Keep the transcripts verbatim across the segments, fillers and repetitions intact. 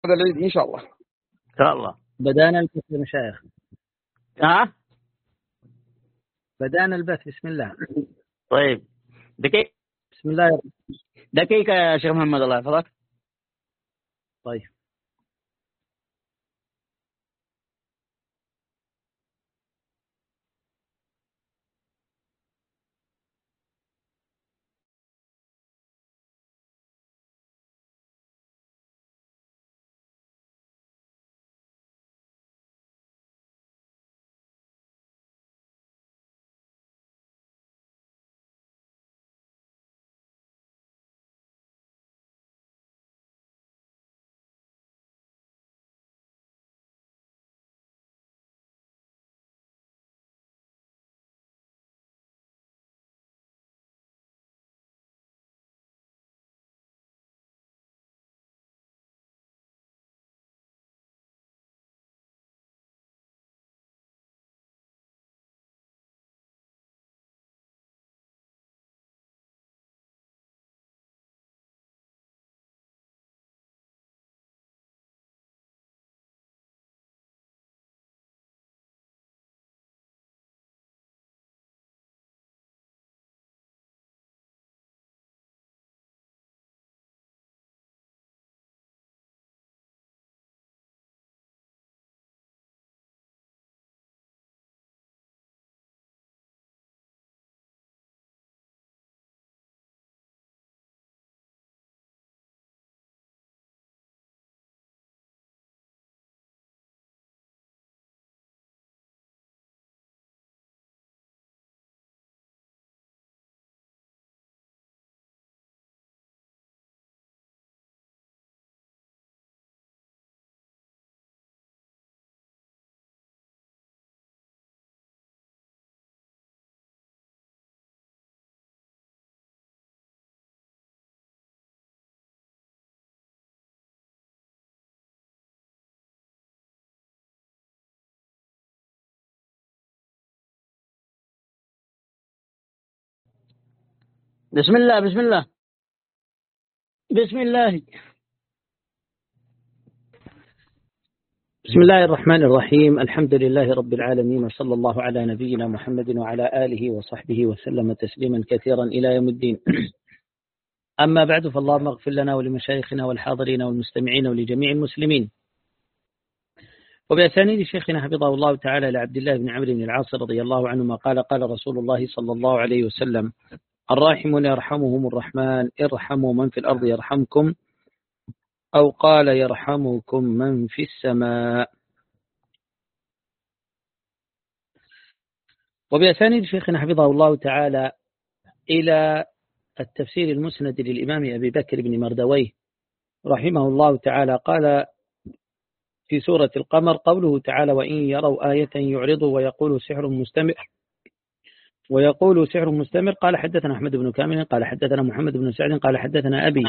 هذا العيد إن شاء الله. إن شاء الله. بدأنا البث يا مشايخ. ها؟ بدأنا البث. بسم الله. طيب دقيقة. بسم الله. دقيقة يا شيخ محمد الله يحفظك. طيب. بسم الله بسم الله بسم الله بسم الله الرحمن الرحيم. الحمد لله رب العالمين، وصلى الله على نبينا محمد وعلى آله وصحبه وسلم تسليما كثيرا إلى يوم الدين. أما بعد، فاللهم اغفر لنا ولمشايخنا والحاضرين والمستمعين ولجميع المسلمين. وبأسانيد شيخنا حفظه الله تعالى لعبد الله بن عمرو بن العاص رضي الله عنهما قال قال رسول الله صلى الله عليه وسلم: الراحمون يرحمهم الرحمن، ارحموا من في الأرض يرحمكم، أو قال يرحمكم من في السماء. وبأسانيد شيخنا حفظه الله تعالى إلى التفسير المسند للإمام أبي بكر بن مردويه رحمه الله تعالى قال في سورة القمر قوله تعالى: وإن يروا آية يعرضوا ويقولوا سحر مستمر ويقولوا سحر مستمر. قال حدثنا أحمد بن كامل قال حدثنا محمد بن سعد قال حدثنا أبي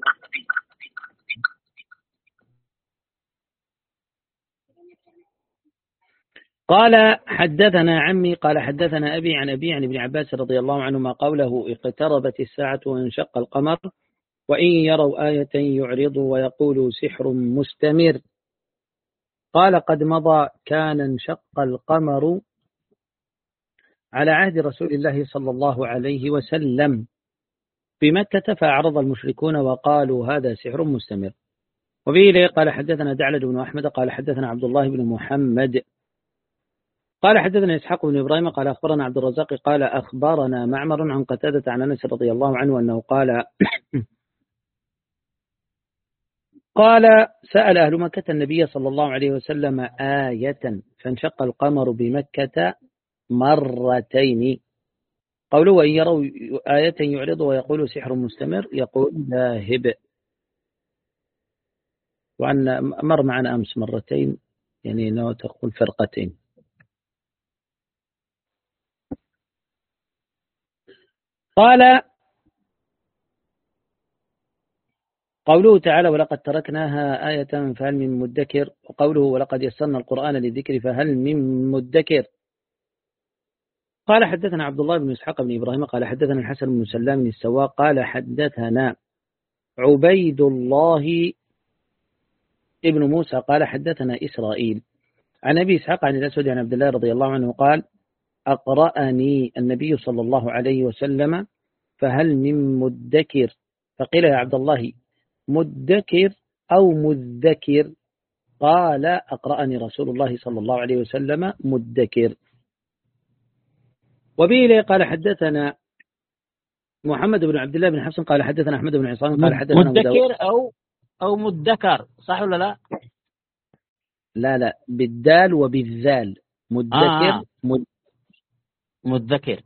قال حدثنا عمي قال حدثنا أبي عن أبي عن ابن عباس رضي الله عنهما قوله: اقتربت الساعة وانشق القمر وإن يروا آية يعرضوا ويقولوا سحر مستمر. قال: قد مضى كان انشق القمر على عهد رسول الله صلى الله عليه وسلم بمكة، فأعرض المشركون وقالوا هذا سحر مستمر. وفيه قال حدثنا دعلج بن أحمد قال حدثنا عبد الله بن محمد قال حدثنا إسحاق بن إبراهيم قال أخبرنا عبد الرزاق قال أخبرنا معمر عن قتادة عن أنس رضي الله عنه أنه قال قال: سأل أهل مكة النبي صلى الله عليه وسلم آية فانشق القمر بمكة مرتين. قولوا: وإن يروا آية يعرض ويقولوا سحر مستمر يقول ذاهب. وأن مر معنا أمس مرتين، يعني أنه تقول فرقتين. قال: قوله تعالى: ولقد تركناها آية فهل من مدكر. وقوله: ولقد يسرنا القرآن للذكر فهل من مدكر. قال حدثنا عبد الله بن إسحاق بن إبراهيم قال حدثنا الحسن بن سلام السواق قال حدثنا عبيد الله ابن موسى قال حدثنا إسرائيل عن أبي إسحاق عن الأسود عن عبد الله رضي الله عنه قال أقرأني النبي صلى الله عليه وسلم فهل من مدكر؟ فقيل يا عبد الله مدكر أو مذكر؟ قال أقرأني رسول الله صلى الله عليه وسلم مدكر. وبه قال حدثنا محمد بن عبد الله بن حفص قال حدثنا أحمد بن عصام قال حدثنا مدكر أو أو مدكر، صح ولا لا؟ لا لا بالدال وبالذال. مدكر آه. مد... مدكر.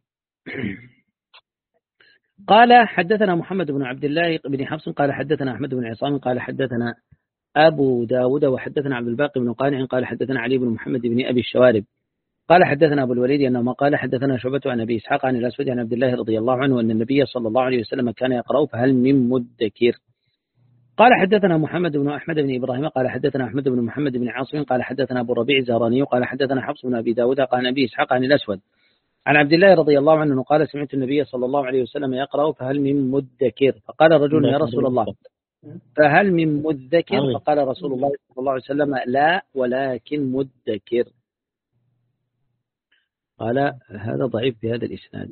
قال حدثنا محمد بن عبد الله بن حفص قال حدثنا أحمد بن عصام قال حدثنا أبو داود وحدثنا عبد الباقي بن قانع قال حدثنا علي بن محمد بن أبي الشوارب قال حدثنا أبو الوليد أنه ما قال حدثنا شعبة عن أبي إسحاق عن الأسود عن عبد الله رضي الله عنه أن النبي صلى الله عليه وسلم كان يقرأ فهل من مدكر؟ قال حدثنا محمد بن أحمد بن إبراهيم قال حدثنا أحمد بن محمد بن عاصم قال حدثنا أبو الربيع الزهراني قال حدثنا حفص بن أبي داود قال أبي إسحاق عن الأسود عن عبد الله رضي الله عنه قال سمعت النبي صلى الله عليه وسلم يقرأ فهل من مدكر؟ فقال رجل يا رسول الله فهل من مدكر؟ فقال رسول الله صلى الله عليه وسلم لا ولكن مدكر. قال هذا ضعيف بهذا الإسناد.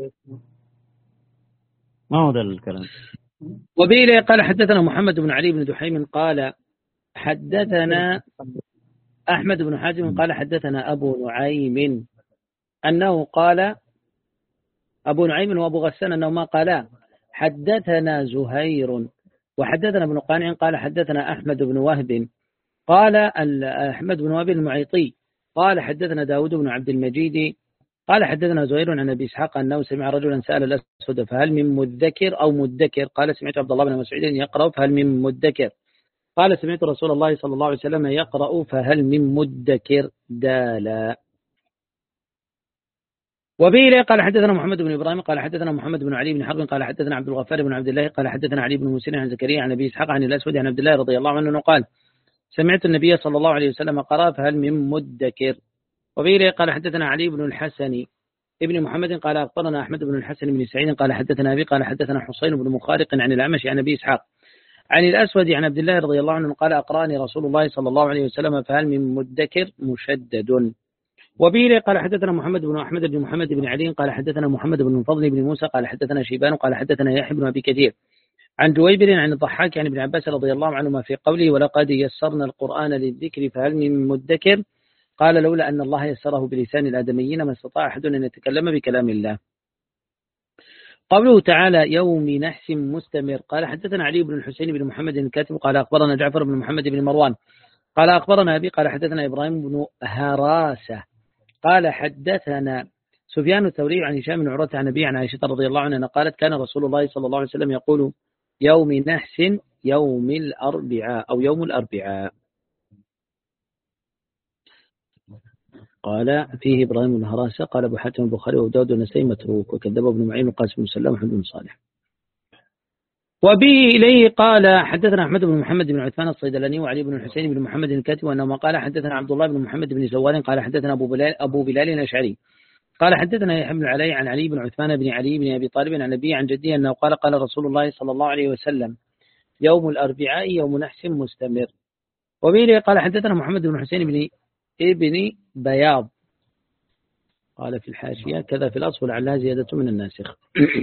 ما هو ذا الكلام. وبه قال حدثنا محمد بن علي بن دحيم قال حدثنا أحمد بن حازم قال حدثنا أبو نعيم أنه قال أبو نعيم وأبو غسان أنه ما قالا حدثنا زهير وحدثنا ابن قانع قال حدثنا أحمد بن وهب قال أحمد بن وهب المعيطي قال حدثنا داود بن عبد المجيد قال حدثنا زهير عن أبي إسحاق أنه سمع رجلا سأل الأسود فهل من مدكر أو مدكر؟ قال سمعت عبد الله بن مسعود يقرأ فهل من مدكر؟ قال سمعت رسول الله صلى الله عليه وسلم يقرأ فهل من مدكر دالا. وبه قال حدثنا محمد بن إبراهيم قال حدثنا محمد بن علي بن حرب قال حدثنا عبد الغفار بن عبد الله قال حدثنا علي بن مسلم عن زكريا عن أبي إسحاق عن الأسود عن عبد الله رضي الله عنه قال سمعت النبي صلى الله عليه وسلم قرأ فهل من مدكر. وبه قال حدثنا علي بن الحسن ابن محمد قال أخبرنا أحمد بن الحسن بن سعيد قال حدثنا أبي قال حدثنا حسين بن مخارق عن الأعمش عن أبي إسحاق عن الأسود عن عبد الله رضي الله عنه قال أقرأني رسول الله صلى الله عليه وسلم فهل من مدكر مشدد. وبه قال حدثنا محمد بن أحمد بن محمد بن علي قال حدثنا محمد بن فضل بن موسى قال حدثنا شيبان قال حدثنا يحيى بن أبي كثير عن جويبر عن الضحاك عن ابن عباس رضي الله عنهما في قوله ولقد يسرنا القرآن للذكر فهل من مدكر؟ قال لولا أن الله يسره بلسان الآدميين ما استطاع أحد أن يتكلم بكلام الله. قوله تعالى يوم نحس مستمر قال حدثنا علي بن الحسين بن محمد الكاتب قال أخبرنا جعفر بن محمد بن مروان قال أخبرنا أبي قال حدثنا إبراهيم بن هراسة قال حدثنا سفيان الثوري عن هشام بن عروة عن أبي عن عائشة رضي الله عنها قالت كان رسول الله صلى الله عليه وسلم يقول يوم نحس يوم الأربعاء أو يوم الأربعاء. قال فيه إبراهيم بن هراسة قال أبو حاتم البخاري وداود والنسائي متروك وكذبه ابن معين وقاسم بن سلام وحمد بن صالح. وبه إليه قال حدثنا أحمد بن محمد بن عثمان الصيدلاني وعلي بن الحسين بن محمد الكاتب وأنما قال حدثنا عبد الله بن محمد بن زوال قال حدثنا أبو بلال أبو بلال الأشعري قال حدثنا يحيى بن علي عن علي بن عثمان بن علي بن أبي طالب عن أبي عن جدي أنه قال قال رسول الله صلى الله عليه وسلم يوم الأربعاء يوم نحس مستمر. وبه قال حدثنا محمد بن حسين بن ابن بياض قال في الحاشية كذا في الأصل لعلها زيادة من الناسخ.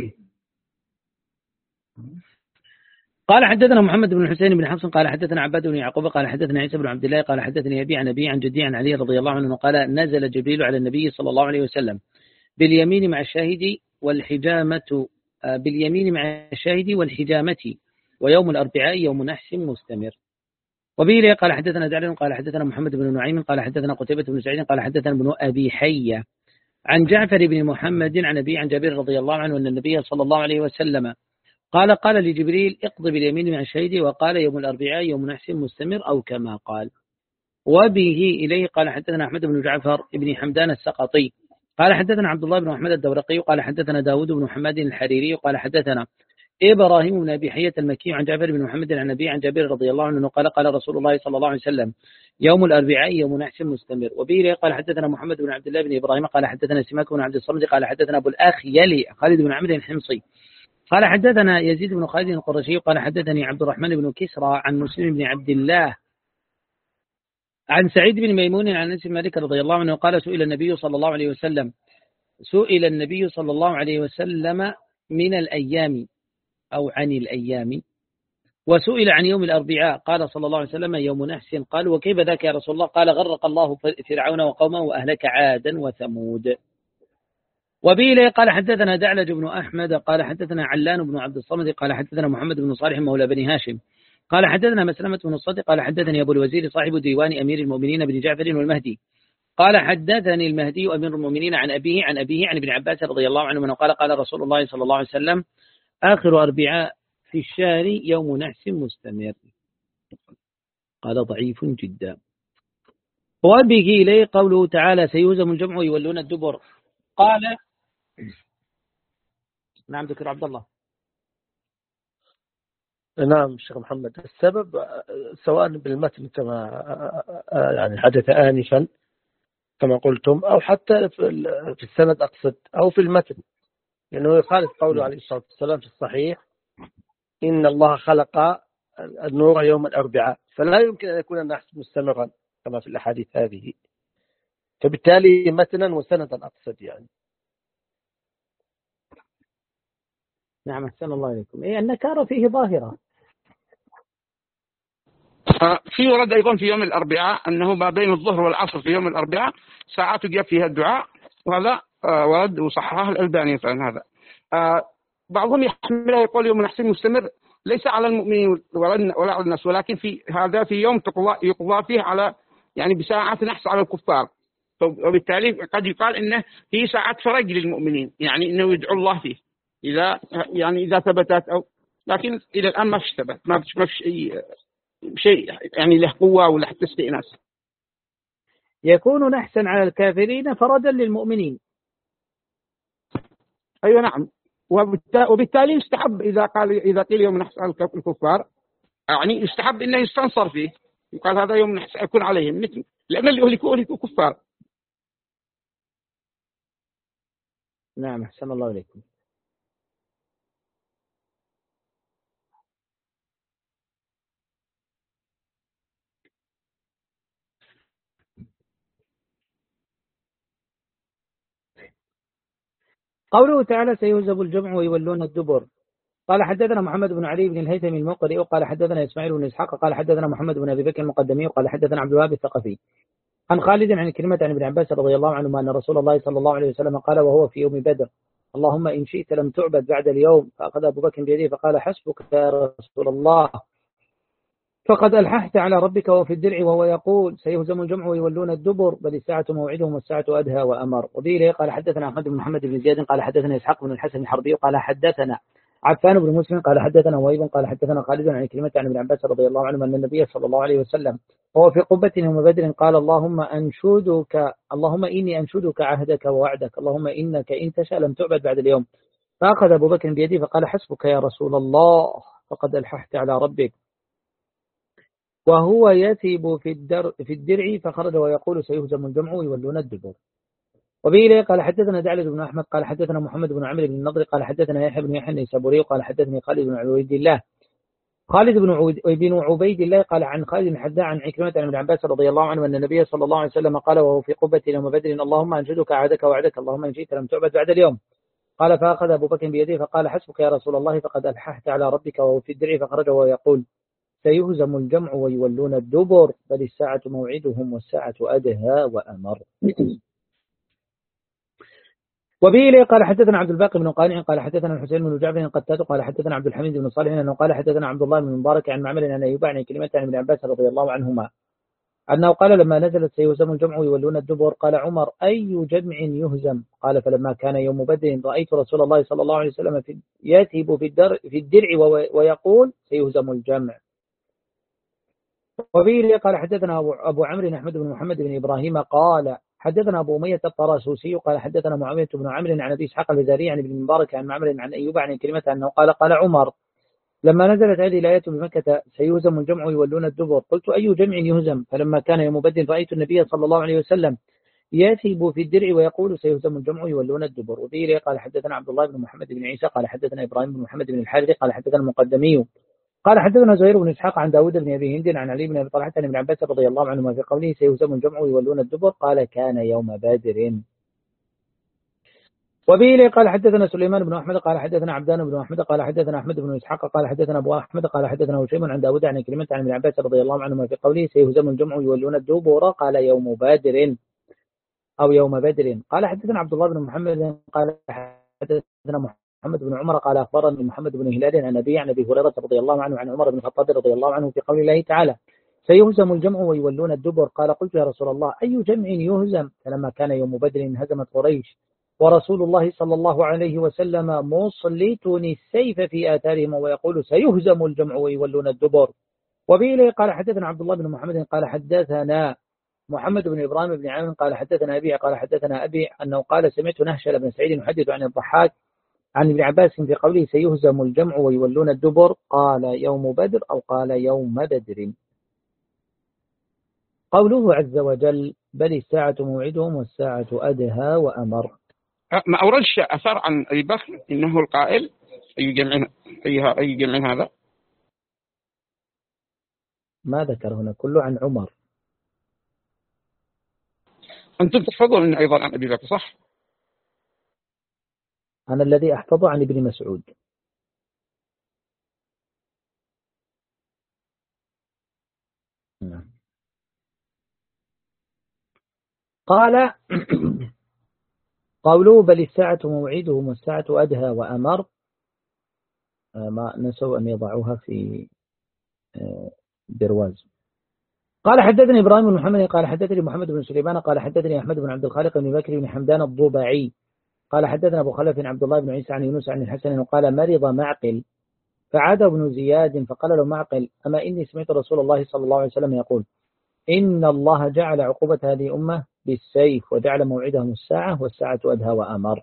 قال حدثنا محمد بن حسين بن حفص قال حدثنا عباد بن يعقوب قال حدثنا عيسى بن عبد الله قال حدثني أبي عن أبي عن جدي عن علي رضي الله عنه قال نزل جبريل على النبي صلى الله عليه وسلم باليمين مع الشاهد والحجامة باليمين مع الشاهد والحجامة ويوم الأربعاء يوم نحس مستمر. وبه قال حدثنا دعلن قال حدثنا محمد بن نعيم قال حدثنا قتيبة بن سعيد قال حدثنا ابن أبي حية عن جعفر بن محمد عن أبي عن جابر رضي الله عنه أن النبي صلى الله عليه وسلم قال قال لجبريل اقض باليمين مع الشهيد وقال يوم الأربعاء يوم نحس مستمر أو كما قال. وبه إليه قال حدثنا أحمد بن جعفر بن حمدان السقطي قال حدثنا عبد الله بن أحمد الدورقي قال حدثنا داود بن حماد الحريري قال حدثنا إبراهيم بن أبي حية المكي عن جابر بن محمد عن أبي عن جابر رضي الله عنه قال قال رسول الله صلى الله عليه وسلم يوم الأربعاء يوم نحس مستمر. وبه قال حدثنا محمد بن عبد الله بن إبراهيم قال حدثنا سماك بن عبد الصمد قال حدثنا أبو الأخ يلي خالد بن عمرو الحمصي قال حدثنا يزيد بن خالد القرشي قال حدثني عبد الرحمن بن كسرى عن مسلم بن عبد الله عن سعيد بن ميمون عن أنس بن مالك رضي الله عنه قال سئل النبي صلى الله عليه وسلم سئل النبي صلى الله عليه وسلم من الأيام أو عن الأيام وسئل عن يوم الأربعاء قال صلى الله عليه وسلم يوم نحس قال وكيف ذاك يا رسول الله قال غرق الله فرعون وقومه وأهلك عادا وثمود. وبه قال حدثنا دعلج بن أحمد قال حدثنا علان بن عبد الصمد قال حدثنا محمد بن صالح مولى بني هاشم قال حدثنا مسلمة بن الصدق قال حدثني أبو الوزير صاحب ديوان أمير المؤمنين بن جعفر والمهدي قال حدثني المهدي أمير المؤمنين عن أبيه عن أبيه عن ابن عباس رضي الله عنه من قال قال رسول الله صلى الله عليه وسلم آخر أربعاء في الشهر يوم نحس مستمر. قال ضعيف جدا. وأبيه إليه قوله تعالى سيهزم الجمع ويولون الدبر. قال نعم دكتور عبد الله. نعم شيخ محمد. السبب سواء بالمتن كما يعني حدث آنفا كما قلتم أو حتى في السند أقصد أو في المتن لأنه يخالف قوله عليه الصلاة والسلام في الصحيح إن الله خلق النور يوم الأربعاء فلا يمكن أن يكون النحس مستمرا كما في الأحاديث هذه فبالتالي متنا وسندا أقصد يعني. نعم أحسن الله إليكم. إيه النكارة فيه ظاهرة. في ورد أيضا في يوم الأربعاء أنه ما بين الظهر والعصر في يوم الأربعاء ساعات يجاب فيها الدعاء وهذا ورد وصححه الألباني فعلا هذا. بعضهم يحمله يقول يوم نحس مستمر ليس على المؤمنين ولا على الناس ولكن في هذا في يوم يقضى فيه على يعني بساعات نحس على الكفار وبالتالي قد يقال إنه هي ساعات فرج للمؤمنين يعني إنه يدعو الله فيه إذا يعني إذا ثبتت أو لكن إلى الآن ما فيش ثبت ما فيش ما فيش أي شيء يعني له قوة ولا حتى استئناس. يكون نحسا على الكافرين فردا للمؤمنين. أيوة نعم. وبالتالي يستحب إذا قال إذا قيل يوم نحس على الكفار يعني يستحب إنه يستنصر فيه يقال هذا يوم نحس يكون عليهم مثل لأن اللي أهلكوا أهلكوا كفار. نعم أحسن الله إليكم. قوله تعالى سيهزم الجمع ويولون الدبر. قال حدثنا محمد بن علي بن الهيثمي المقرئ وقال حدثنا إسماعيل بن إسحاق قال حدثنا محمد بن أبي بكر المقدمي وقال حدثنا عبد الوهاب الثقفي عن خالد عن كلمة عن ابن عباس رضي الله عنهما أن رسول الله صلى الله عليه وسلم قال وهو في يوم بدر اللهم إن شئت لم تعبد بعد اليوم فأخذ أبو بكر بيده فقال حسبك يا رسول الله فقد ألححت على ربك وفي الدرع وهو يقول سيهزم الجمع ويولون الدبر بل الساعة موعدهم والساعة أدهى وأمر. وبه قال حدثنا أحمد بن محمد بن زياد قال حدثنا إسحاق بن الحسن الحربي قال حدثنا عفان بن مسلم قال حدثنا وهيب قال حدثنا خالد عن كلمة عن ابن عباس رضي الله عنه أن النبي صلى الله عليه وسلم وهو في قبة يوم بدر قال اللهم أنشدك اللهم إني أنشدك عهدك ووعدك اللهم إنك إن تشاء لم تعبد بعد اليوم فأخذ أبو بكر بيدي فقال حسبك يا رسول الله فقد ألححت على ربك وهو يثب في الدر في الدرع فخرج ويقول سيهزم الجمع ويولون الدبر. وبه قال حدثنا دعلج بن أحمد قال حدثنا محمد بن عمرو بن النضر قال حدثنا يحيى بن يحيى النيسابوري قال حدثني خالد بن عبيد الله خالد بن عبيد الله قال عن خالد بن حذاء عن عكرمة عن ابن عباس رضي الله عنه أن النبي صلى الله عليه وسلم قال وهو في قبة يوم بدر اللهم أنشدك عهدك وعدك اللهم إن شئت لم تعبد بعد اليوم قال فأخذ أبو بكر بيده فقال حسبك يا رسول الله فقد ألححت على ربك وهو في الدرع فخرج وهو يقول سيهزم الجمع ويولون الدبر بل الساعة موعدهم والساعة أدهى وأمر. وبه قال حدثنا عبد الباقي بن قانع قال حدثنا الحسين بن جعفر قتاد قال حدثنا عبد الحميد بن صالح انه قال حدثنا عبد الله بن مبارك عن معمر عن ايوب عن كلمة عن ابن عباس رضي الله عنهما انه قال لما نزلت سيهزم الجمع ويولون الدبر قال عمر اي جمع يهزم قال فلما كان يوم بدر رايت رسول الله صلى الله عليه وسلم يتهب في الدرع في الدرع ويقول سيهزم الجمع. وبه قال حدثنا أبو عمرو أحمد بن محمد بن إبراهيم قال حدثنا أبو أمية الطراسوسي قال حدثنا معاوية بن عمرو عن أبي إسحاق الفزاري عن ابن مبارك عن معمر عن أيوب عن كلمة أنه قال قال عمر لما نزلت هذه الآية بمكة سيهزم الجمع ويولون الدبر قلت أي جمع يهزم فلما كان يوم بدر رأيت النبي صلى الله عليه وسلم يثب في الدرع ويقول سيهزم الجمع يولون الدبر. وبه قال حدثنا عبد الله بن محمد بن عيسى قال حدثنا إبراهيم بن محمد بن الحارث قال حدثنا المقدمي قال حدثنا زهير بن إسحاق عن داود بن أبي هند عن علي بن أبي طلحة عن ابن عباس رضي الله عنهما في قوله سيهزم الجمع ويولون الدبر قال كان يوم بدر. وبه قال حدثنا سليمان بن أحمد قال حدثنا عبدان بن أحمد قال حدثنا أحمد بن إسحاق قال حدثنا أبو أحمد قال حدثنا هشيم عن داود عن كلمة عن ابن عباس رضي الله عنهما في قوله سيهزم الجمع ويولون الدبر قال يوم بدر أو يوم بدر. قال حدثنا عبد الله بن محمد قال حدثنا محمد بن عمر قال أخبرني محمد بن هلال عن أبي عن أبي هريرة رضي الله عنه عن عمر بن الخطاب رضي الله عنه في قول الله تعالى سيهزم الجمع ويولون الدبر. قال قلت يا رسول الله أي جمع يهزم؟ فلما كان يوم بدر هزمت قريش ورسول الله صلى الله عليه وسلم مسلط السيف في آثارهم ويقول سيهزم الجمع ويولون الدبر. وبه قال حدثنا عبد الله بن محمد قال حدثنا محمد بن إبراهيم بن عامر قال حدثنا أبي قال حدثنا أبي أنه قال سمعت نهشل بن سعيد يحدث عن الضحاك عن ابن عباس في قوله سيهزم الجمع ويولون الدبر قال يوم بدر أو قال يوم بدر. قوله عز وجل بل الساعة موعدهم والساعة أدهى وأمر. ما أوردش أثر عن أبي بكر إنه القائل أي جمع أي أي جمع هذا؟ ما ذكر هنا كله عن عمر. أنتم تحفظون أيضا عن أبي بكر صح؟ أنا الذي أحفظ عن ابن مسعود. قال قوله بل الساعة موعدهم والساعة أدهى وأمر ما نسوا أن يضعوها في برواز. قال حدثني إبراهيم بن محمد قال حدثني محمد بن سليمان قال حدثني أحمد بن عبد الخالق بن بكر بن حمدان الضبعي قال حدثنا أبو خلف عبد الله بن عيسى عن يونس عن الحسن وقال مرض معقل فعاد ابن زياد فقال له معقل أما إني سمعت رسول الله صلى الله عليه وسلم يقول إن الله جعل عقوبة هذه الأمة بالسيف وجعل موعدهم الساعة والساعة أدهى وأمر.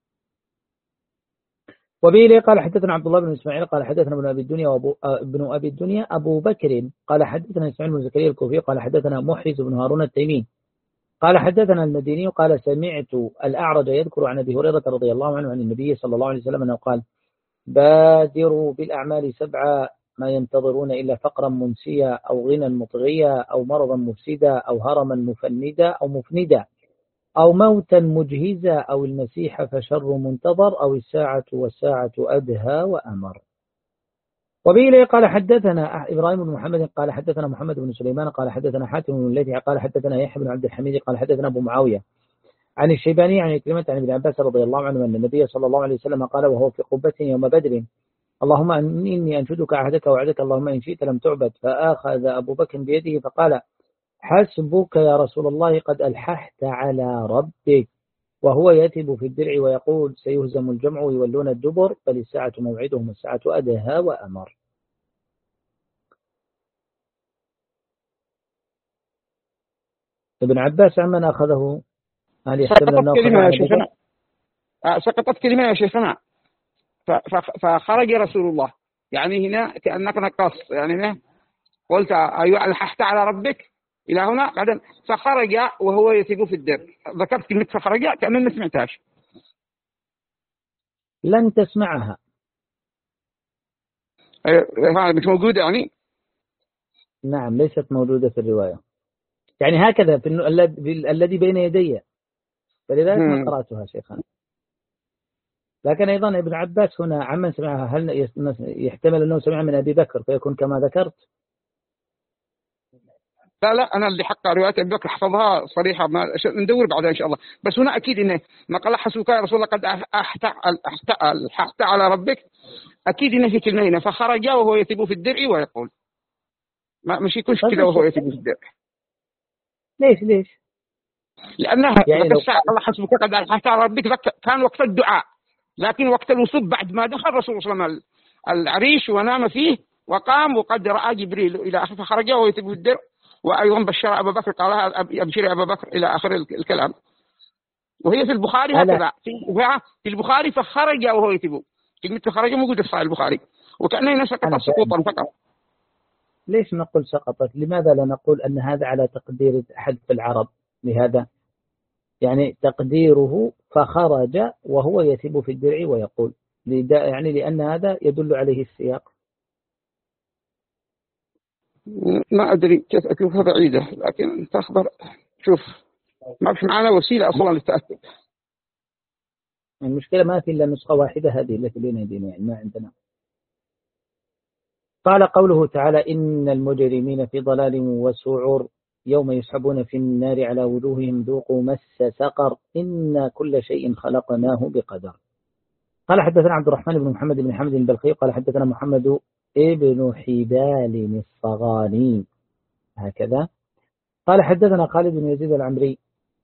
وبه قال حدثنا عبد الله بن إسماعيل قال حدثنا ابن أبي الدنيا وابو ابن أبي الدنيا أبو بكر قال حدثنا إسماعيل بن زكريا الكوفي قال حدثنا محرز بن هارون التيمي قال حدثنا المديني قال سمعت الأعرج يذكر عن أبي هريرة رضي الله عنه عن النبي صلى الله عليه وسلم أنه قال بادروا بالأعمال سبعة ما ينتظرون إلا فقرا منسيا أو غنى مطغيا أو مرضا مفسدا أو هرما مفندا أو مفندا أو موتا مجهزا أو المسيح فشر منتظر أو الساعة والساعة أدهى وأمر. وبه قال حدثنا إبراهيم بن محمد قال حدثنا محمد بن سليمان قال حدثنا حاتم بن الليثي قال حدثنا يحيى بن عبد الحميد قال حدثنا أبو معاوية عن الشيباني عن كلمة عن ابن عباس رضي الله عنه أن النبي صلى الله عليه وسلم قال وهو في قبة يوم بدر اللهم إني أنشدك عهدك وعدك اللهم إن شئت لم تعبد. فأخذ أبو بكر بيده فقال حسبك يا رسول الله قد ألححت على ربك وهو يتب في الدرع ويقول سيهزم الجمع ويولون الدبر بل الساعة موعدهم الساعة أدهى وأمر. ابن عباس عمن أخذه هل يحتمل أنه كلمة يا شيخنا سقطت كلمة يا شيخنا فخرج رسول الله يعني هنا كأنك نقص يعني هنا قلت أيوة ألححت على ربك إلى هنا بعدين فخرج وهو يتيب في الدر ذكرت كلمة فخرج كأنه ما سمعتهاش. لن تسمعها مش موجودة يعني. نعم ليست موجودة في الرواية يعني هكذا في الذي بين يدي فلذلك ما قرأتها شيخنا. لكن أيضا ابن عباس هنا عمن سمعها هل يحتمل أنه سمع من أبي بكر فيكون كما ذكرت؟ لا لا أنا اللي حق رواية أبي بكر حفظها صريحة ما ندور بعدها إن شاء الله. بس هنا أكيد إنه ما قال حسوك يا رسول الله قد أحت على ربك أكيد إنه في كلمة هنا فخرج وهو يتيب في الدرع ويقول ما مش يكونش كذا وهو يتيب في الدرع. ليش ليش؟ لأنها يعني الله حسبك قد أحت على ربك كان وقت الدعاء لكن وقت الوصول بعد ما دخل الرسول صلى الله عليه وسلم العريش ونام فيه وقام وقد رأى جبريل إلى آخر فخرج وهو يتيب في الدرع. وأيضا بشر أبا بكر قالها أبشر أبا بكر إلى آخر الكلام. وهي في البخاري هكذا في البخاري فخرج وهو يتيب كلمة خرج موجودة في صحيح البخاري وكأنه سقطت سقوطا فقط. ليش نقول سقطت؟ لماذا لا نقول أن هذا على تقدير أحد في العرب؟ لهذا يعني تقديره فخرج وهو يثب في الدرع ويقول، يعني لأن هذا يدل عليه السياق. ما أدري كيف أشوفها بعيدة، لكن تخبر شوف ما في معنا وسيلة أصلا للتأكد. المشكلة ما في إلا نسخة واحدة هذه التي بين يدينا، يعني ما عندنا. قال قوله تعالى إن المجرمين في ضلال وسعر يوم يسحبون في النار على وجوههم ذوقوا مس سقر إن كل شيء خلقناه بقدر. قال حدثنا عبد الرحمن بن محمد بن حمد البلخي قال حدثنا محمد ابن حبال الصغاني هكذا. قال حدثنا خالد بن يزيد العمري.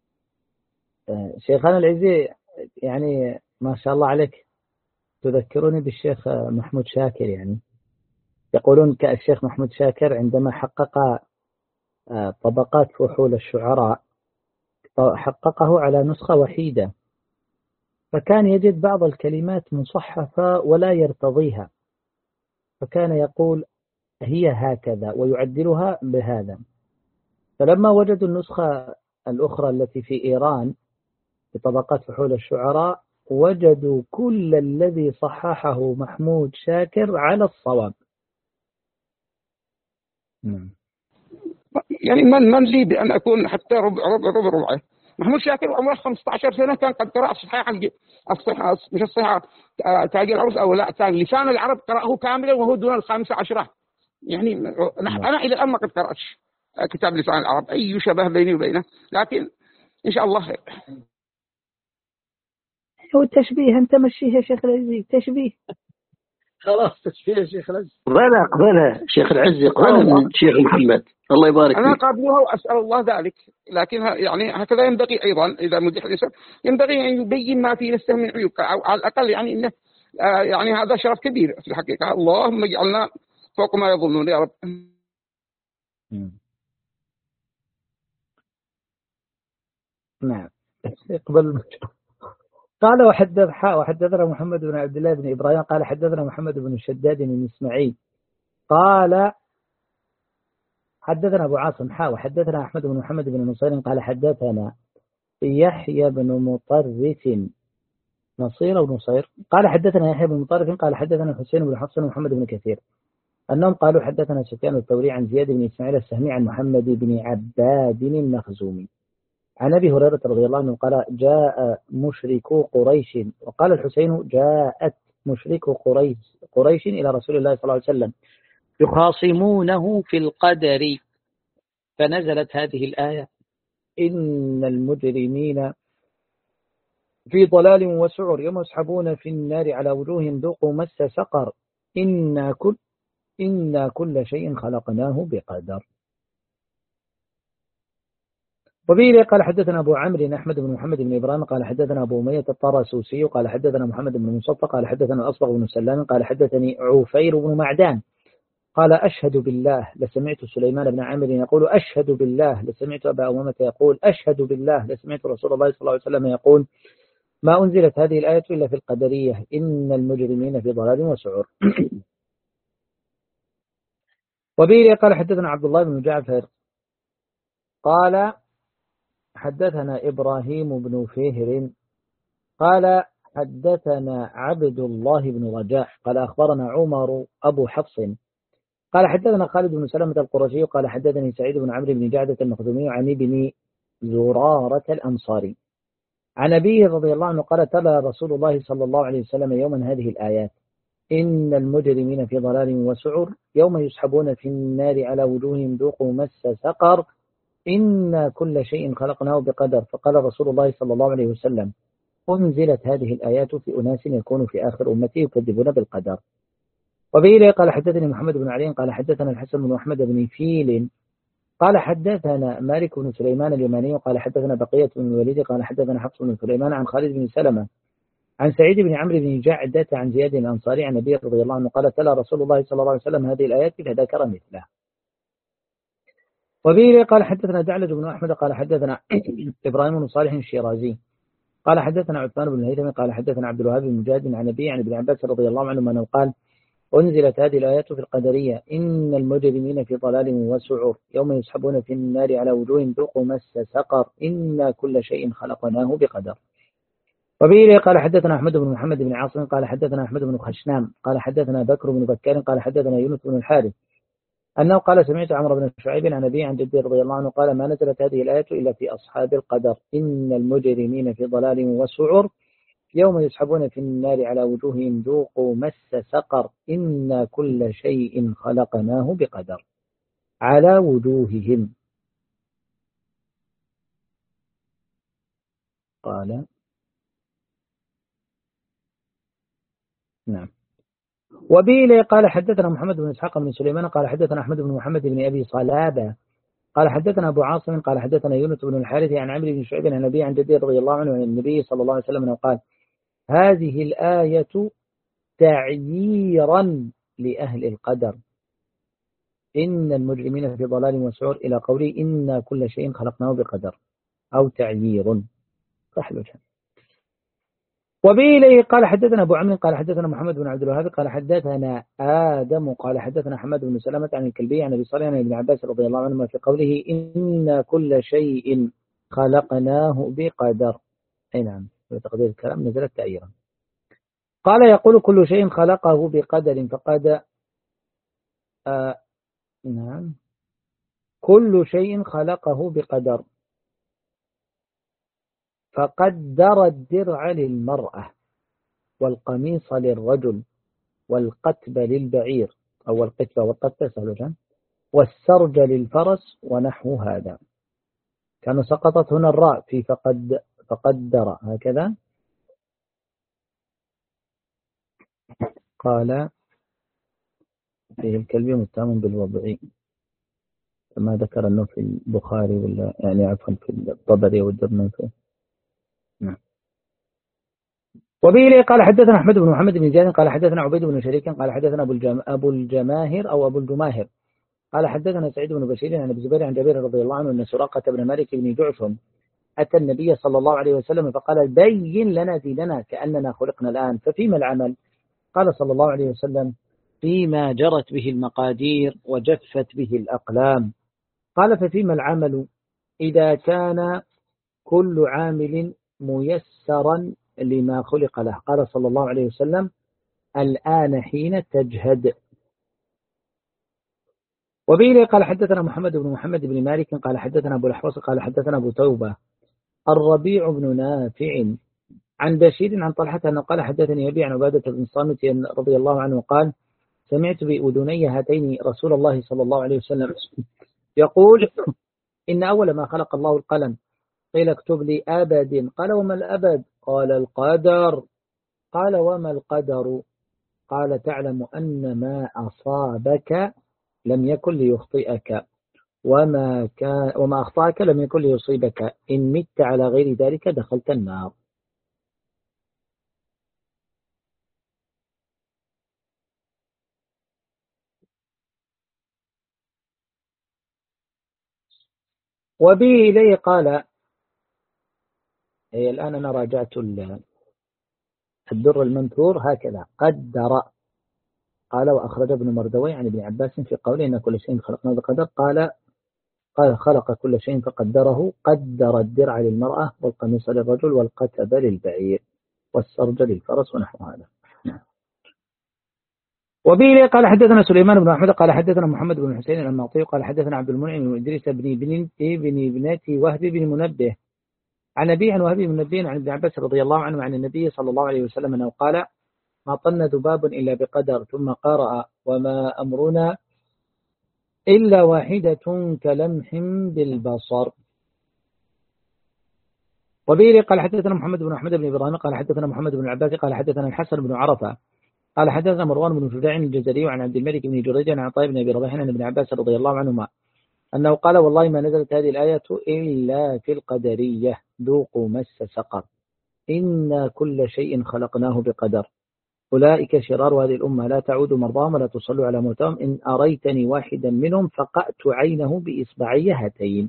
شيخنا العزي يعني ما شاء الله عليك تذكرني بالشيخ محمود شاكر، يعني يقولون كالشيخ محمود شاكر عندما حقق طبقات فحول الشعراء حققه على نسخة وحيدة، فكان يجد بعض الكلمات مصحفة ولا يرتضيها، فكان يقول هي هكذا ويعدلها بهذا. فلما وجدوا النسخة الأخرى التي في إيران بطبقات فحول الشعراء وجدوا كل الذي صححه محمود شاكر على الصواب. يعني من من لي بأن أكون حتى ربع ربع ربع ربعه. محمود شاكر عمره خمسة عشر سنة كان قد قرأ صحيح الصحيحة مش الصحيحة تاج العروس أو لا تاج لسان العرب قرأه كاملا وهو دون الخامسة عشرة. يعني أنا إلى الآن ما قد قرأتش كتاب لسان العرب، أي شبه بيني وبينه، لكن إن شاء الله خير. هو التشبيه أنت مشيه يا شيخ العزيز، تشبيه خلاص تشبيه يا شيخ العزيز. قبلها قبلها شيخ العزي قبلها من شيخ محمد الله يبارك فيك. أنا قابلها وأسأل الله ذلك، لكن يعني هكذا ينبغي أيضا إذا مدح الإنسان ينبغي أن يبين ما في نفسه من عيوب، أو على الأقل يعني إنه آه يعني هذا شرف كبير في الحقيقة. اللهم اجعلنا فوق ما يظنون يا رب. نعم اقبل. قال وحدث حاء وحدثنا محمد بن عبد الله بن إبراهيم قال حدثنا محمد بن الشداد بن إسماعيل قال حدثنا أبو عاصم حاء وحدثنا أحمد بن محمد بن نصير قال حدثنا يحيى بن مطرف نصير أو نصير قال حدثنا يحيى بن مطرف قال حدثنا حسين بن حفص ومحمد بن كثير أنهم قالوا حدثنا سفيان الثوري عن زياد بن إسماعيل السهمي عن محمد بن عباد المخزومي عن أبي هريرة رضي الله عنه قال جاء مشركو قريش، وقال الحسين جاءت مشركو قريش قريش إلى رسول الله صلى الله عليه وسلم يخاصمونه في القدر، فنزلت هذه الآية إن المجرمين في ضلال وسعر يوم يسحبون في النار على وجوههم ذوقوا مس سقر إنا كل إنا كل شيء خلقناه بقدر. وبه قال حدثنا أبو عمرو أحمد بن محمد بن إبراهيم قال حدثنا أبو أمية الطرسوسي قال حدثنا محمد بن مصطفى قال حدثنا أصبغ بن سلام قال حدثني عفير بن معدان قال أشهد بالله لسمعت سليمان بن عامر يقول أشهد بالله لسمعت أبا أمامة يقول أشهد بالله لسمعت رسول الله صلى الله عليه وسلم يقول ما أنزلت هذه الآية إلا في القدرية إن المجرمين في ضلال وسعر. وبه قال حدثنا عبد الله بن جعفر قال حدثنا إبراهيم بن فهر قال حدثنا عبد الله بن رجاح قال أخبرنا عمر أبو حفص قال حدثنا خالد بن سلمة القرشي قال حدثني سعيد بن عمرو بن جعدة المخزومي عن ابن زرارة الأنصاري عن أبيه رضي الله عنه قال تلا رسول الله صلى الله عليه وسلم يوما هذه الآيات إن المجرمين في ضلال وسعر يوم يسحبون في النار على وجوههم ذوقوا مس سقر إن كل شيء خلقناه بقدر. فقال رسول الله صلى الله عليه وسلم أنزلت هذه الآيات في أناس يكون في آخر أمتي يكذبون بالقدر. وبه قال حدثني محمد بن علي قال حدثنا الحسن بن أحمد بن فيل قال حدثنا مالك بن سليمان اليماني قال حدثنا بقية بن الوليد قال حدثنا حفص بن سليمان عن خالد بن سلمة عن سعيد بن عمرو بن جعدة عن زياد الأنصاري عن أبي رضي الله عنه قال تلا رسول الله صلى الله عليه وسلم هذه الآيات فذكر مثلها. وبه قال حدثنا دعلج بن أحمد قال حدثنا إبراهيم بن صالح الشيرازي قال حدثنا عثمان بن الهيثم قال حدثنا عبد الوهاب بن مجاهد عن أبي عن ابن عباس رضي الله عنه أنه قال أنزلت هذه الآيات في القدرية إن المجرمين في ضلال وسعر يوم يسحبون في النار على وجوههم ذوقوا مس سقر إنا كل شيء خلقناه بقدر. وبه قال حدثنا أحمد بن محمد بن عاصم قال حدثنا أحمد بن خشنام قال حدثنا بكر بن بكار قال حدثنا يونس بن الحارث أنه قال سمعت عمرو بن شعيب عن أبيه عن جده رضي الله عنه قال ما نزلت هذه الآية إلا في أصحاب القدر إن المجرمين في ضلال وسعر يوم يسحبون في النار على وجوههم ذوقوا مس سقر إنا كل شيء خلقناه بقدر على وجوههم. قال نعم. وبه قال حدثنا محمد بن إسحاق بن سليمان قال حدثنا أحمد بن محمد بن أبي صلابة قال حدثنا أبو عاصم قال حدثنا يونس بن الحارث عن عمرو بن شعيب عن أبيه عن جده رضي الله عنه عن النبي صلى الله عليه وسلم قال هذه الآية تعييرا لأهل القدر إن المجرمين في ضلال وسعر إلى قوله إنا كل شيء خلقناه بقدر أو تعيير رحل. وبه إليه قال حدثنا أبو عمرو قال حدثنا محمد بن عبد الوهاب قال حدثنا آدم قال حدثنا حماد بن سلمة عن الكلبي عن أبي صالح عن ابن عباس رضي الله عنهما في قوله إن كل شيء خلقناه بقدر. أي نعم بتقدير الكلام نزلت تأييرا. قال يقول كل شيء خلقه بقدر فقد آه نعم كل شيء خلقه بقدر فقدر الدرع للمرأة والقميص للرجل والقتب للبعير أو القتب والقتب سهلة والسرج للفرس ونحو هذا. كان سقطت هنا الراء في فقد فقدر هكذا. قال فيه الكلبي متهم بالوضع كما ذكر أنه في البخاري ولا يعني عفوا في الطبري والدرمنطي. نعم. وبه قال حدثنا أحمد بن محمد بن زياد قال حدثنا عبيد بن شريك قال حدثنا أبو, الجم... أبو الجماهر أو أبو الجماهر قال حدثنا سعيد بن بشير عن أبي الزبير عن جابر رضي الله عنه أن سراقة بن مالك بن جعشم أتى النبي صلى الله عليه وسلم فقال بين لنا ديننا كأننا خلقنا الآن ففيما العمل؟ قال صلى الله عليه وسلم فيما جرت به المقادير وجفت به الأقلام. قال ففيما العمل؟ إذا كان كل عامل ميسرا لما خلق له. قال صلى الله عليه وسلم الآن حين تجهد. وبه قال حدثنا محمد بن محمد بن مالك قال حدثنا أبو الأحوص قال حدثنا أبو توبة الربيع بن نافع عن بشير عن طلحة أنه قال حدثني أبي عن عبادة بن صامت رضي الله عنه قال سمعت بأذني هاتين رسول الله صلى الله عليه وسلم يقول إن أول ما خلق الله القلم قيل اكتب لي أبد قال وما الأبد؟ قال القدر. قال وما القدر؟ قال تعلم أن ما أصابك لم يكن ليخطئك وما, كان وما أخطأك لم يكن ليصيبك إن مت على غير ذلك دخلت النار. وبه إليه قال الآن أنا راجعت الدر المنثور هكذا قدر. قال وأخرج ابن مردوي عن ابن عباس في قوله إن كل شيء خلقناه بقدر قال قال خلق كل شيء فقدره قدر الدرع للمرأة والقميص للرجل والقتب للبعير والسرج للفرس ونحو هذا. وبه قال حدثنا سليمان بن أحمد قال حدثنا محمد بن حسين المعطي قال حدثنا عبد المنعم بن إدريس بن بن بن ابنتي وهب بن منبه عن أبي عن وهب بن منبه عن ابن عباس رضي الله عنه عن النبي صلى الله عليه وسلم أنه قال ما طن ذباب إلا بقدر ثم قرأ وما أمرنا إلا واحدة كلمح بالبصر. وبه قال حدثنا محمد بن أحمد بن إبراهيم قال حدثنا محمد بن العباس قال حدثنا الحسن بن عرفة قال حدثنا مروان بن شجاع الجزري عن عبد الملك بن جريج عن عطاء بن أبي رباح عن ابن عباس رضي الله عنهما أنه قال والله ما نزلت هذه الآية إلا في القدرية ذوقوا مس سقر إن كل شيء خلقناه بقدر أولئك شرار هذه الأمة لا تعود مرضاهم ولا تصلوا على موتاهم إن أريتني واحدا منهم فقأت عينه بإصبعي هاتين.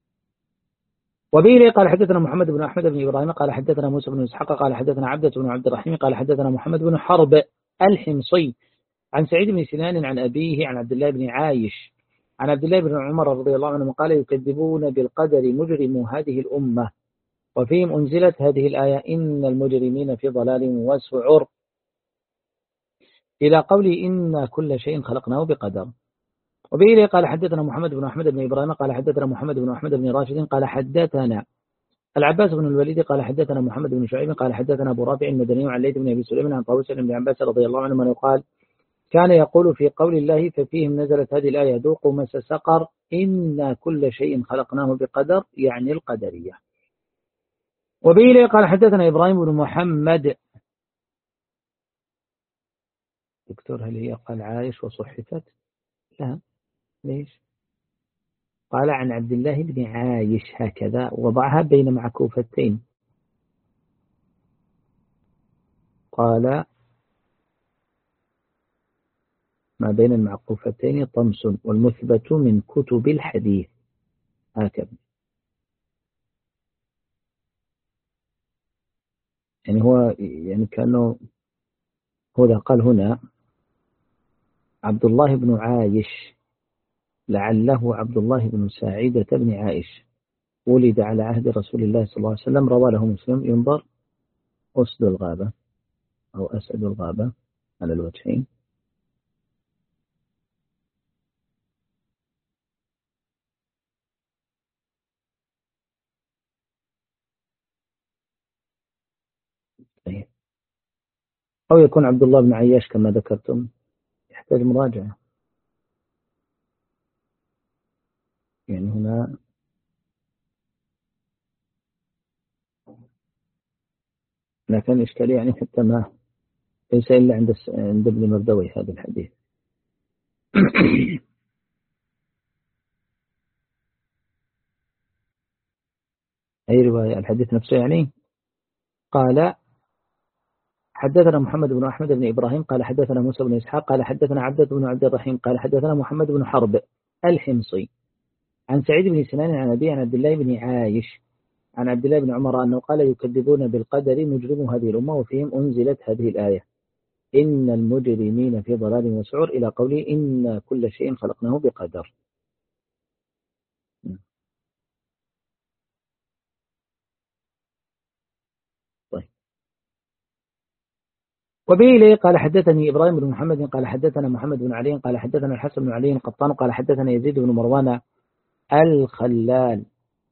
وبه قال حدثنا محمد بن أحمد بن إبراهيم قال حدثنا موسى بن إسحاق قال حدثنا عبدة بن عبد الرحيم قال حدثنا محمد بن حرب الحمصي عن سعيد بن سنان عن أبيه عن عبد الله بن عايش عن عبد الله بن عمر رضي الله عنه قال يكذبون بالقدر مجرم هذه الأمة وفيهم أنزلت هذه الآية إن المجرمين في ضلال وسعر إلى قولي إن كل شيء خلقناه بقدر. وبه قال حدثنا محمد بن أحمد بن إبراهيم قال حدثنا محمد بن أحمد بن راشد قال حدثنا العباس بن الوليد قال حدثنا محمد بن شعيب قال حدثنا أبو رافع المدني عن ليث بن أبي سليمان عن طاووس بن عباس رضي الله عنه من قال كان يقول في قول الله ففيهم نزلت هذه الآية ذوقوا مس سقر إن كل شيء خلقناه بقدر يعني القدرية. وبه قال حدثنا إبراهيم بن محمد دكتور هل هي قال عايش وصحفت؟ لا ليش؟ قال عن عبد الله بن عايش هكذا وضعها بين معكوفتين قال ما بين المعقوفتين طمس والمثبت من كتب الحديث هكذا يعني هو يعني كأنه هو قال هنا عبد الله بن عايش لعله عبد الله بن ساعدة بن عائش ولد على عهد رسول الله صلى الله عليه وسلم روى له مسلم ينظر أسد الغابة أو أسد الغابة على الوجهين أو يكون عبد الله بن عياش كما ذكرتم يحتاج مراجعة يعني هنا لكن إشكالية يعني حتى ما ليس إلا عند عند ابن مردوي هذا الحديث أي رواية الحديث نفسه يعني قال حدثنا محمد بن أحمد بن إبراهيم قال حدثنا موسى بن إسحاق قال حدثنا عبدة بن عبد الرحيم قال حدثنا محمد بن حرب الحمصي عن سعيد بن سنان عن أبي عن عبد الله بن عايش عن عبد الله بن عمر أنه قال يكذبون بالقدر مجرم هذه الأمة وفيهم أنزلت هذه الآية إن المجرمين في ضلال وسعر إلى قوله إن كل شيء خلقناه بقدر. طيب. وبه إليه قال حدثني إبراهيم بن محمد قال حدثنا محمد بن علي قال حدثنا الحسن بن علي القطان قال حدثنا يزيد بن مروان الخلال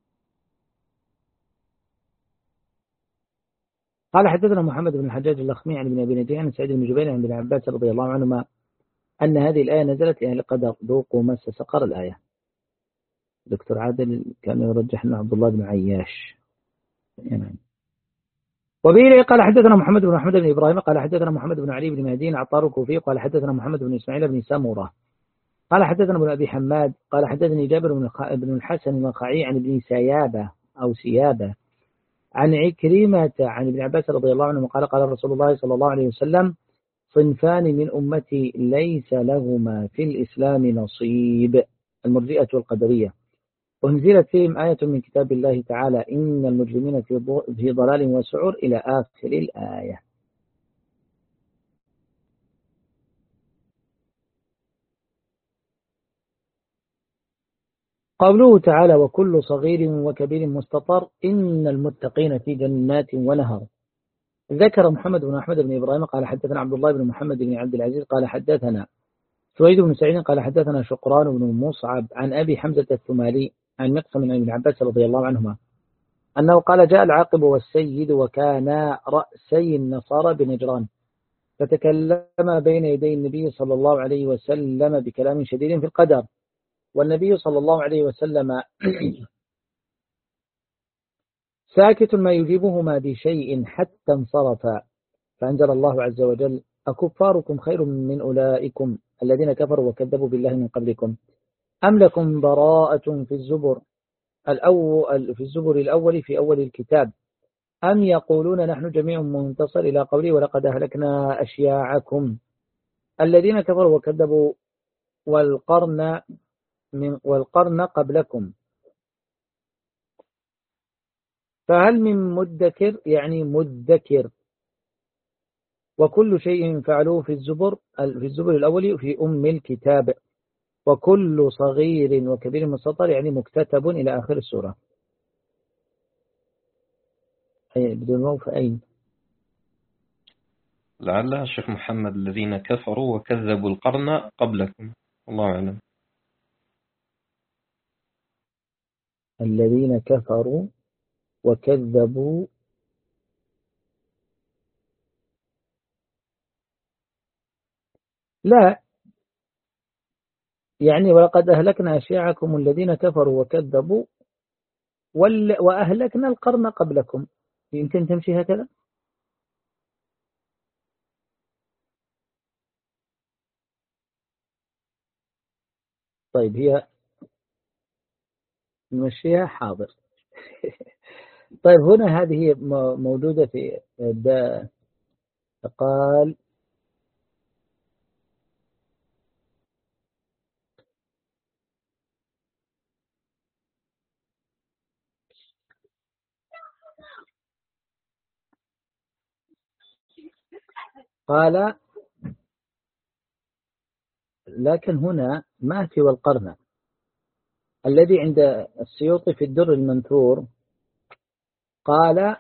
قال حدثنا محمد بن الحجاج اللخمي عن ابن أبي نجيح عن سعيد بن جبير عن ابن عباس رضي الله عنهما أن هذه الآية نزلت لأهل القدر ذوقوا مس سقر الآية. دكتور عادل كان يرجح أن عبد الله بن عياش يعني. وبه قال حدثنا محمد بن أحمد بن إبراهيم قال حدثنا محمد بن علي بن مهدي عطار الكوفي قال حدثنا محمد بن إسماعيل بن سامورة قال حدثنا ابن أبي حماد قال حدثني جابر بن الحسن المخعي عن ابن سيابة أو سيابة عن عكرمة عن ابن عباس رضي الله عنه قال قال رسول الله صلى الله عليه وسلم صنفان من أمتي ليس لهما في الإسلام نصيب المرجئة والقدرية وانزلت فيهم آية من كتاب الله تعالى إن المجرمين في ضلال وسعر إلى آخر الآية. قوله تعالى وكل صغير وكبير مستطر إن المتقين في جنات ونهر. ذكر محمد بن أحمد بن إبراهيم قال حدثنا عبد الله بن محمد بن عبد العزيز قال حدثنا سويد بن سعيد قال حدثنا شقران بن مصعب عن أبي حمزة الثمالي عن مقسم من ابن عباس رضي الله عنهما أنه قال جاء العاقب والسيد وكانا رأسي النصارى بنجران فتكلم بين يدي النبي صلى الله عليه وسلم بكلام شديد في القدر والنبي صلى الله عليه وسلم ساكت ما يجيبهما بشيء حتى انصرفا فأنزل الله عز وجل أكفاركم خير من أولئكم الذين كفروا وكذبوا بالله من قبلكم أم لكم براءة في الزبر الأول في الزبر الأول في أول الكتاب أم يقولون نحن جميع منتصر إلى قوله ولقد أهلكنا أشياعكم الذين كفروا وكذبوا والقرن من والقرن قبلكم فهل من مدكر يعني مدكر وكل شيء فعلوه في الزبر في الزبر الأول في أم الكتاب، وكل صغير وكبير مسطر يعني مكتتب إلى آخر السورة. أي بدون واو فأين؟ لعلها الشيخ محمد الذين كفروا وكذبوا القرن قبلكم، الله أعلم. الذين كفروا وكذبوا لا، يعني ولقد أهلكنا أشياعكم الذين كفروا وكذبوا وأهلكنا القرن قبلكم، يمكن تمشي هكذا. طيب هي نمشيها حاضر. طيب هنا هذه موجودة في دا قال قال لكن هنا ما في والقرن الذي عند السيوطي في الدر المنثور قال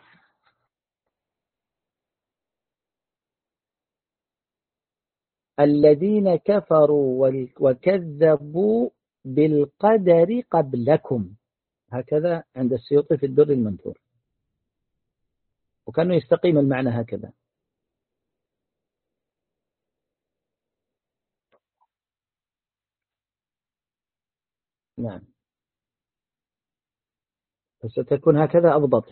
الذين كفروا وكذبوا بالقدر قبلكم، هكذا عند السيوطي في الدر المنثور، وكانه يستقيم المعنى هكذا. نعم، فستكون هكذا أضبط.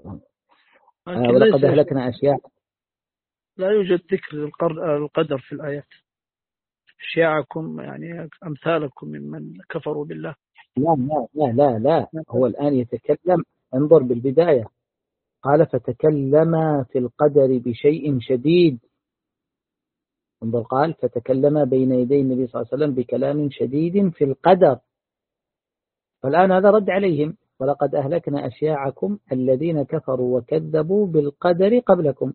ولقد أهلكنا أشياء. لا يوجد ذكر القدر في الآيات. أشياعكم يعني أمثالكم ممن كفروا بالله. لا لا لا لا, لا. هو الآن يتكلم، انظر بالبداية قال فتكلم في القدر بشيء شديد، انظر قال فتكلم بين يدي النبي صلى الله عليه وسلم بكلام شديد في القدر، فالآن هذا رد عليهم ولقد أهلكنا أشياعكم الذين كفروا وكذبوا بالقدر قبلكم.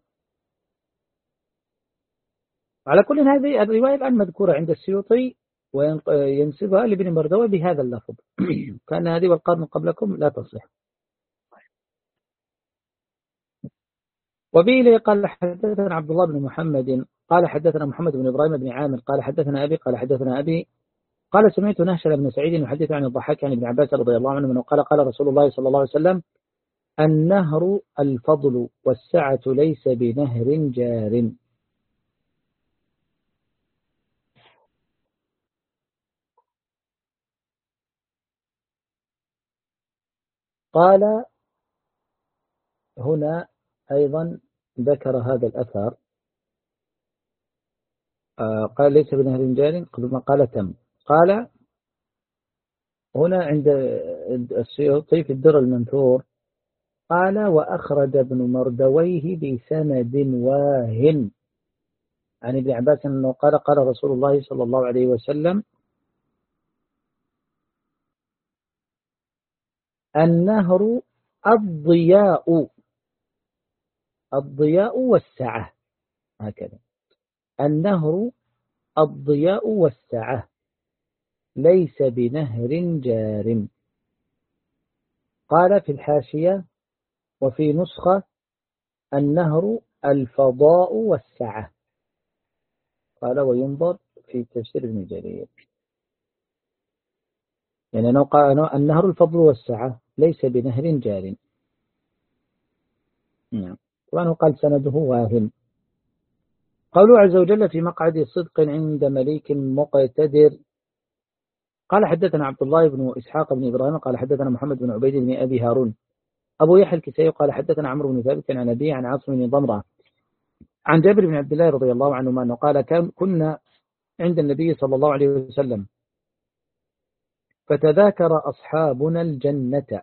على كل هذه الرواية الآن مذكورة عند السيوطي وينسبها لابن مردوى بهذا اللفظ. كان هذه والقرن قبلكم لا تصح. وبه قال حدثنا عبد الله بن محمد قال حدثنا محمد بن إبراهيم بن عامر قال حدثنا أبي قال حدثنا أبي قال سمعت نهشل بن سعيد يحدث عن الضحاك عن ابن عباس رضي الله عنه قال قال رسول الله صلى الله عليه وسلم النهر الفضل والسعة ليس بنهر جار. قال هنا أيضا ذكر هذا الأثر آه قال ليس بنهر جار ثم قال تم. قال هنا عند السيوطي في الدر المنثور قال وأخرج ابن مردويه بسند واهن عن ابن عباس أنه قال قال رسول الله صلى الله عليه وسلم النهر الضياء الضياء والسعة، هكذا النهر الضياء والسعة ليس بنهر جار. قال في الحاشية وفي نسخة النهر الفضاء والسعة. قال وينظر في تفسير ابن جرير، يعني النهر الفضل والسعة ليس بنهر جار. نعم، وأنه قال سنده واهن. قوله عز وجل في مقعد صدق عند مليك مقتدر. قال حدثنا عبد الله بن إسحاق بن إبراهيم قال حدثنا محمد بن عبيد بن أبي هارون أبو يحيى الكسائي قال حدثنا عمرو بن ثابت عن أبي عن عاصم بن ضمرة عن جابر بن عبد الله رضي الله عنهما أنه قال كان كنا عند النبي صلى الله عليه وسلم فتذاكر أصحابنا الجنة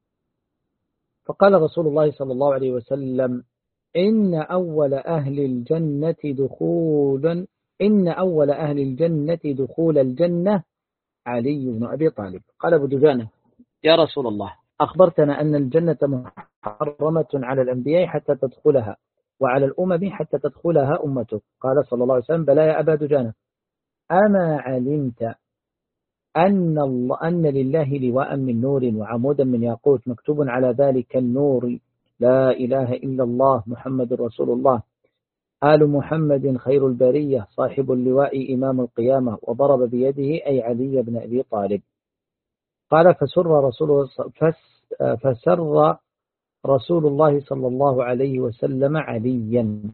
فقال رسول الله صلى الله عليه وسلم إن أول أهل الجنة دخولا إن أول أهل الجنة دخول الجنة علي بن أبي طالب. قال أبو دجانة يا رسول الله أخبرتنا أن الجنة محرمة على الأنبياء حتى تدخلها وعلى الأمم حتى تدخلها أمتك. قال صلى الله عليه وسلم بلى يا أبا دجانة أما علمت أن, الله أن لله لواء من نور وعمودا من ياقوت مكتوب على ذلك النور لا إله إلا الله محمد رسول الله آل محمد خير البرية صاحب اللواء إمام القيامة وضرب بيده أي علي بن أبي طالب. قال فسر رسول, فسر رسول الله صلى الله عليه وسلم عليا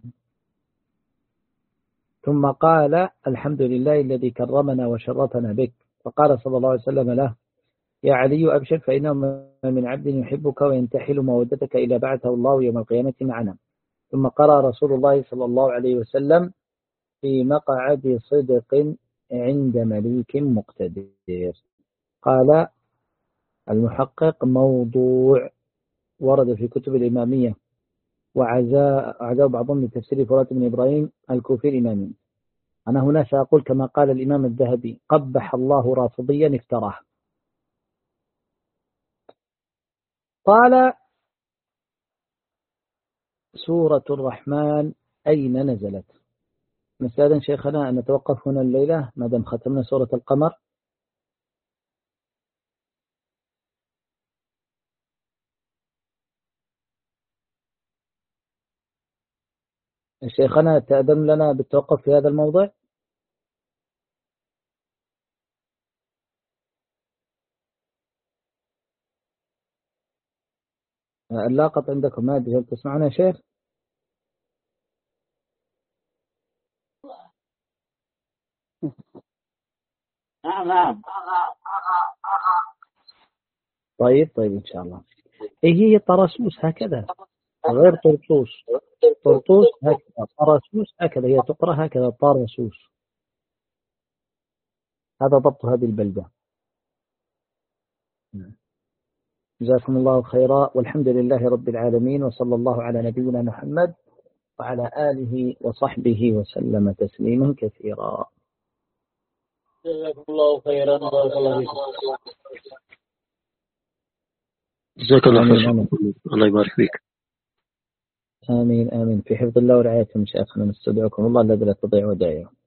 ثم قال الحمد لله الذي كرمنا وشرفنا بك. فقال صلى الله عليه وسلم له يا علي أبشر فإنه من عبد يحبك وينتحل مودتك إلى بعثه الله يوم القيامة معنا. ثم قرأ رسول الله صلى الله عليه وسلم في مقعد صدق عند مليك مقتدر. قال المحقق موضوع ورد في كتب الإمامية وعزاء بعضهم لتفسير فرات بن إبراهيم الكوفي الإمامي. أنا هنا سأقول كما قال الإمام الذهبي قبح الله رافضيا افتراه. قال سورة الرحمن أين نزلت؟ نستأذن شيخنا أن نتوقف هنا الليلة ما دام ختمنا سورة القمر. شيخنا تأذن لنا بالتوقف في هذا الموضوع؟ اللاقط عندكم ما أدري هل تسمعنا يا شيخ؟ نعم نعم. طيب طيب إن شاء الله. إيه هي طرسوس هكذا غير طرطوس. طرطوس هكذا طرسوس هكذا هي تقرأ هكذا طرسوس. هذا ضبط هذه البلدة. جزاكم الله خيرا والحمد لله رب العالمين وصلى الله على نبينا محمد وعلى آله وصحبه وسلم تسليما كثيرا. جزاكم الله خيرا. جزاك الله خير. الله يبارك فيك. آمين آمين. في حفظ الله ورعايته مشايخنا نستودعكم الله الذي لا تضيع ودائعه.